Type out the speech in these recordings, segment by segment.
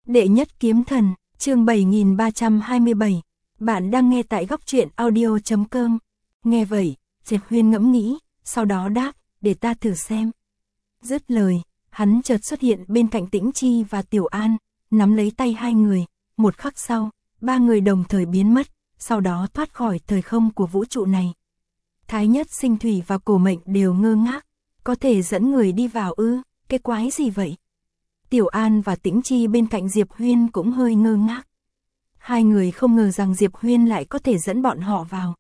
Đệ nhất kiếm thần, chương 7327. Bạn đang nghe tại góc truyện audio.com. Nghe vậy, Diệp Huyên ngẫm nghĩ, sau đó đáp, để ta thử xem. Dứt lời, hắn chợt xuất hiện bên cạnh Tĩnh Chi và Tiểu An, nắm lấy tay hai người. Một khắc sau, ba người đồng thời biến mất, sau đó thoát khỏi thời không của vũ trụ này. Thái Nhất, Sinh Thủy và Cổ Mệnh đều ngơ ngác. Có thể dẫn người đi vào ư, cái quái gì vậy? Tiểu An và Tĩnh Chi bên cạnh Diệp Huyên cũng hơi ngơ ngác. Hai người không ngờ rằng Diệp Huyên lại có thể dẫn bọn họ vào.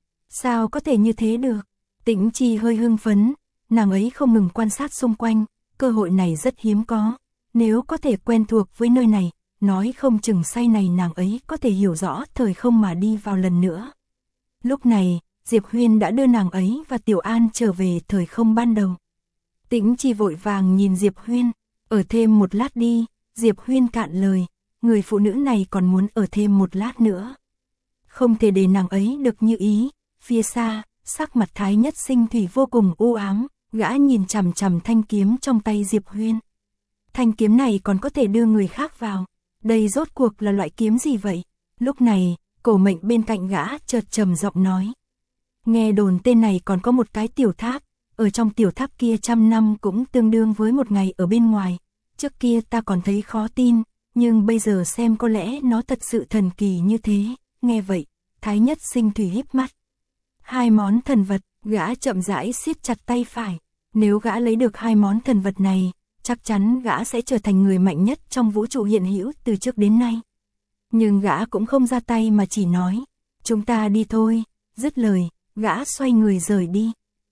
Sao có thể như thế được? Tĩnh Chi hơi hưng phấn, nàng ấy không ngừng quan sát xung quanh, cơ hội này rất hiếm có. Nếu có thể quen thuộc với nơi này, nói không chừng sau này nàng ấy có thể hiểu rõ thời không mà đi vào lần nữa. Lúc này, Diệp Huyên đã đưa nàng ấy và Tiểu An trở về thời không ban đầu. Tĩnh Chi vội vàng nhìn Diệp Huyên, ở thêm một lát đi. Diệp Huyên cạn lời, người phụ nữ này còn muốn ở thêm một lát nữa. Không thể để nàng ấy được như ý. Phía xa, sắc mặt Thái Nhất, Sinh Thủy vô cùng u ám, gã nhìn chằm chằm thanh kiếm trong tay Diệp Huyên. Thanh kiếm này còn có thể đưa người khác vào, đây rốt cuộc là loại kiếm gì vậy? Lúc này, Cổ Mệnh bên cạnh gã chợt trầm giọng nói. Nghe đồn tên này còn có một cái tiểu tháp, ở trong tiểu tháp kia 100 năm cũng tương đương với một ngày ở bên ngoài. Trước kia ta còn thấy khó tin, nhưng bây giờ xem có lẽ nó thật sự thần kỳ như thế. Nghe vậy, Thái Nhất, Sinh Thủy híp mắt. Hai món thần vật, gã chậm rãi siết chặt tay phải. Nếu gã lấy được hai món thần vật này, chắc chắn gã sẽ trở thành người mạnh nhất trong vũ trụ hiện hữu từ trước đến nay. Nhưng gã cũng không ra tay mà chỉ nói, chúng ta đi thôi. Dứt lời, gã xoay người rời đi.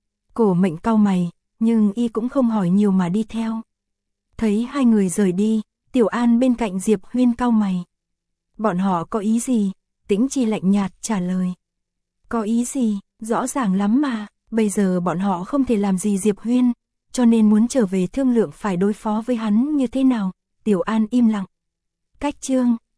Cổ Mệnh cau mày, nhưng y cũng không hỏi nhiều mà đi theo. Thấy hai người rời đi, Tiểu An bên cạnh Diệp Huyên cau mày. Bọn họ có ý gì? Tĩnh Chi lạnh nhạt trả lời. Có ý gì? Rõ ràng lắm mà, bây giờ bọn họ không thể làm gì Diệp Huyên, cho nên muốn trở về thương lượng phải đối phó với hắn như thế nào. Tiểu An im lặng. Cách chương